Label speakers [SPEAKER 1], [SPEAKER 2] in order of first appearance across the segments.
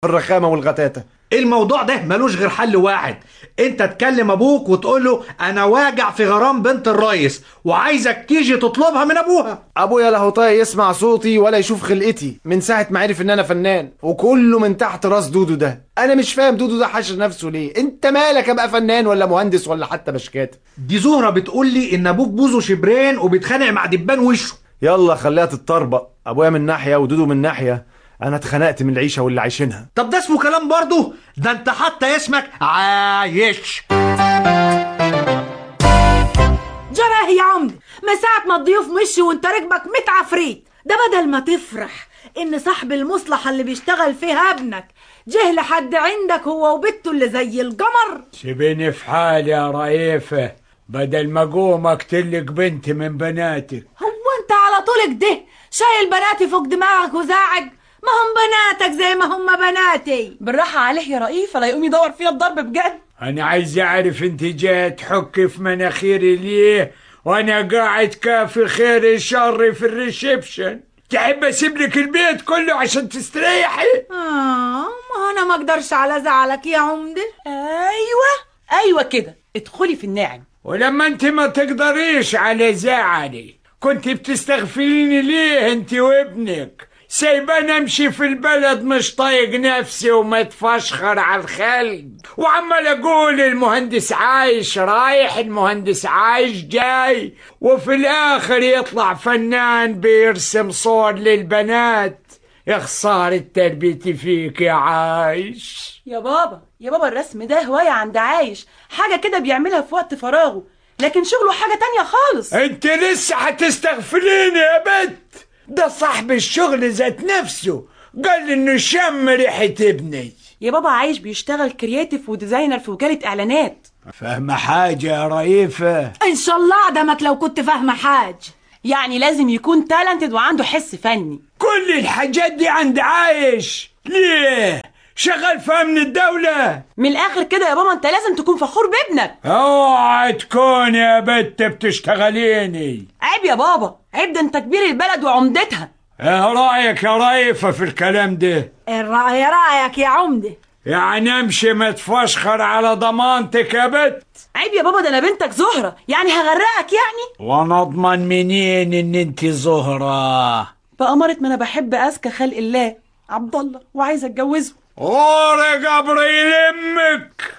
[SPEAKER 1] الرخامه والغتاتة.
[SPEAKER 2] الموضوع ده ملوش غير حل واحد، انت تكلم ابوك وتقول له انا واجع في غرام بنت الريس وعايزك تيجي تطلبها من ابوها.
[SPEAKER 1] ابويا لا هو طايق يسمع صوتي ولا يشوف خلقتي من ساعه ما عرف ان انا فنان، وكله من تحت راس دودو ده. انا مش فاهم دودو ده حاشر نفسه ليه. انت مالك ابقى فنان ولا مهندس ولا حتى بشكات؟
[SPEAKER 2] دي زهره بتقول لي ان ابوك بوزه شبرين وبيتخانق مع دبان وشه.
[SPEAKER 1] يلا خليها تتطربق، ابويا من ناحيه ودودو من ناحيه. انا اتخنقت من العيشه واللي عايشينها.
[SPEAKER 2] طب ده اسمه كلام برضه؟ ده انت حتى اسمك عايش.
[SPEAKER 3] جرى يا عمدة، ما ساعة ما الضيوف مشي وانت ركبك متعفريت. ده بدل ما تفرح ان صاحب المصلحة اللي بيشتغل فيها ابنك جه لحد عندك هو وبنته اللي زي القمر.
[SPEAKER 4] سيبيني في حالي يا رئيفة، بدل ما اقوم اقتلك بنت من بناتك.
[SPEAKER 3] هو انت على طولك ده شايل بناتي فوق دماغك وزاعج؟ ما هم بناتك زي ما هم بناتي.
[SPEAKER 5] بالراحة عليه يا رئيفة لا يقوم يدور فينا الضرب بجد.
[SPEAKER 4] انا عايز اعرف انت جاي تحكي في مناخيري ليه وانا قاعد كافي خير شر في الريسبشن؟ تحب اسيب لك البيت كله عشان تستريحي؟
[SPEAKER 3] ما انا ما اقدرش على زعلك يا عمدة.
[SPEAKER 5] ايوه كده، ادخلي في الناعم.
[SPEAKER 4] ولما انت ما تقدريش على زعلي كنت بتستغفليني ليه انت وابنك؟ سايبان امشي في البلد مش طايق نفسي ومتفشخر على الخلق، وعمال اقول المهندس عايش رايح المهندس عايش جاي، وفي الاخر يطلع فنان بيرسم صور للبنات. يا خسارة تربيتي فيك يا عايش.
[SPEAKER 5] يا بابا الرسم ده هواية عند عايش، حاجة كده بيعملها في وقت فراغه، لكن شغله حاجة تانية خالص.
[SPEAKER 4] انت لسه هتستغفليني يا بنت؟ ده صاحب الشغل ذات نفسه قال انه شم ريحة ابني.
[SPEAKER 5] يا بابا عايش بيشتغل كرياتيف وديزاينر في وكالة اعلانات.
[SPEAKER 4] فاهمة حاجة يا رئيفة؟
[SPEAKER 3] ان شاء الله عدمك لو كنت فاهمة حاج.
[SPEAKER 5] يعني لازم يكون تالنتد وعنده حس فني.
[SPEAKER 4] كل الحاجات دي عند عايش ليه؟ شغال في امن الدولة.
[SPEAKER 5] من الاخر كده يا بابا انت لازم تكون فخور بابنك.
[SPEAKER 4] اوعى تكون يا بت بتشتغليني.
[SPEAKER 5] عيب يا بابا عيب، ده انت كبير البلد وعمدتها.
[SPEAKER 4] ايه رأيك يا رئيفة في الكلام ده؟
[SPEAKER 3] الرأي رأيك يا عمدة.
[SPEAKER 4] يعني امشي متفشخر على ضمانتك يا بت.
[SPEAKER 5] عيب يا بابا، ده انا بنتك زهرة، يعني هغرقك يعني؟
[SPEAKER 4] وانا اضمن منين ان انت زهرة؟
[SPEAKER 5] بأمارة ما انا بحب اذكى خلق الله عبد الله وعايزه اتجوزه.
[SPEAKER 4] غوري قبر يلمك.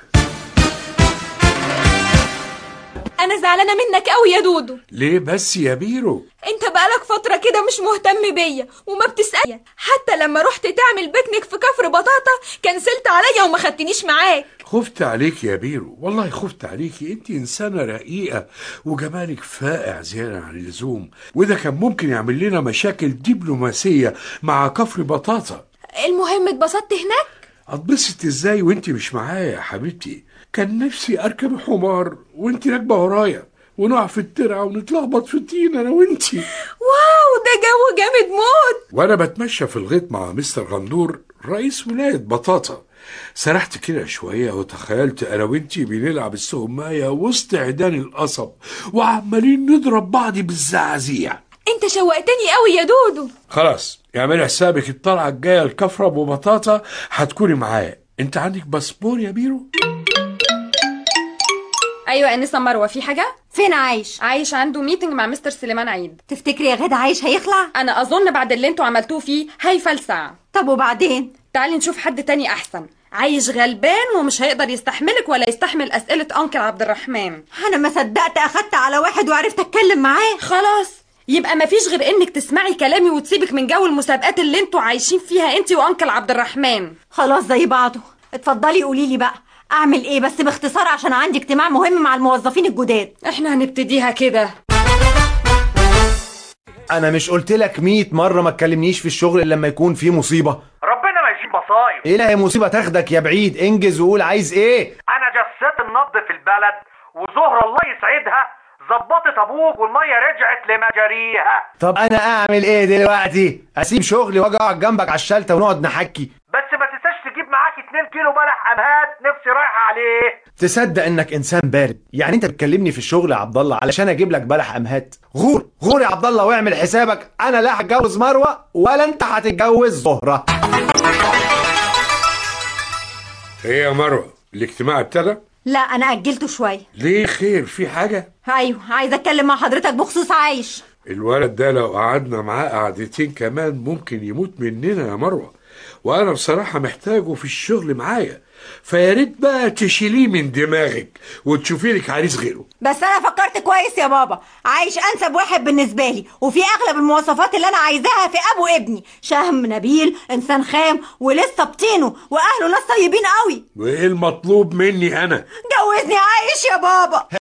[SPEAKER 6] انا زعلانه منك قوي يا دودو.
[SPEAKER 7] ليه بس يا بيرو؟
[SPEAKER 6] انت بقالك فتره كده مش مهتم بيا وما بتسألني، حتى لما رحت تعمل بيكنيك في كفر بطاطا كنسلت عليا وما خدتنيش معاك.
[SPEAKER 7] خفت عليك يا بيرو، والله خفت عليكي. انت انسانه رقيقه وجمالك فائع زياده عن اللزوم، وده كان ممكن يعمل لنا مشاكل دبلوماسيه مع كفر بطاطا.
[SPEAKER 6] المهم اتبسطت هناك؟
[SPEAKER 7] اتبسط ازاي وانت مش معايا يا حبيبتي؟ كان نفسي اركب حمار وانت راكبه ورايا ونقع في الترعه ونتلخبط في الطين انا وانتي.
[SPEAKER 6] واو ده جو جامد موت.
[SPEAKER 7] وانا بتمشى في الغيط مع مستر غندور رئيس ولايه بطاطا، سرحت كده شويه وتخيلت انا وانتي بنلعب السهمايه وسط عيدان القصب وعمالين نضرب بعض بالزعازيع.
[SPEAKER 6] انت شوقتني قوي يا دودو.
[SPEAKER 7] خلاص اعملي حسابك الطلعه الجايه الكفره ابو بطاطا هتكوني معايا. انت عندك باسبور يا بيرو؟
[SPEAKER 8] ايوه يا انسه مروه، في حاجه؟
[SPEAKER 9] فين عايش؟
[SPEAKER 8] عايش عنده ميتنج مع مستر سليمان عيد.
[SPEAKER 9] تفتكري يا غدا عايش هيخلع؟
[SPEAKER 8] انا اظن بعد اللي انتوا عملتوه فيه هيفلسع.
[SPEAKER 9] طب وبعدين؟
[SPEAKER 8] تعالي نشوف حد تاني احسن. عايش غلبان ومش هيقدر يستحملك ولا يستحمل اسئله انكل عبد الرحمن.
[SPEAKER 9] انا ما صدقت اخدت على واحد وعرفت اتكلم معاه.
[SPEAKER 8] خلاص يبقى مفيش غير انك تسمعي كلامي وتسيبك من جو المسابقات اللي انتوا عايشين فيها انتي وانكل عبد الرحمن.
[SPEAKER 9] خلاص زي بعضه. اتفضلي قوليلي بقى اعمل ايه بس باختصار عشان عندي اجتماع مهم مع الموظفين الجداد.
[SPEAKER 8] احنا هنبتديها كده.
[SPEAKER 1] انا مش قلت لك 100 مره ما تكلمنيش في الشغل الا لما يكون في مصيبه؟
[SPEAKER 2] ربنا ما يجيب مصايب.
[SPEAKER 1] ايه لا هي مصيبه تاخدك يا بعيد، انجز وقول عايز ايه.
[SPEAKER 2] انا جسيت النبض في البلد وزهره الله يسعدها ظبطت ابوك والميه رجعت لمجاريها.
[SPEAKER 1] طب انا اعمل ايه دلوقتي؟ اسيب شغلي واجي اقعد جنبك على الشلته ونقعد نحكي؟
[SPEAKER 2] بس ما تنساش تجيب معاك 2 كيلو بلح امهات نفسي رايحه عليه.
[SPEAKER 1] تصدق انك انسان بارد؟ يعني انت بتكلمني في الشغل يا عبد الله علشان اجيب لك بلح امهات؟ غور غور يا عبد الله واعمل حسابك انا لا هتجوز مروه ولا انت هتتجوز زهره.
[SPEAKER 7] ايه يا مروه، الاجتماع ابتدى؟
[SPEAKER 9] لا انا اجلته شويه.
[SPEAKER 7] ليه؟ خير؟ في حاجه؟
[SPEAKER 9] ايوه عايزه اتكلم مع حضرتك بخصوص عايش.
[SPEAKER 7] الولد ده لو قعدنا معاه قعدتين كمان ممكن يموت مننا يا مروه، وانا بصراحه محتاجه في الشغل معايا، فيا ريت بقى تشيليه من دماغك وتشوفي لك عريس غيره.
[SPEAKER 9] بس انا فكرت كويس يا بابا، عايش انسب واحد بالنسبه لي، وفي اغلب المواصفات اللي انا عايزاها في ابو ابني، شهم نبيل، انسان خام، ولسه بطينه، واهله ناس طيبين قوي.
[SPEAKER 7] وايه المطلوب مني انا؟
[SPEAKER 9] جوزني عايش يا بابا.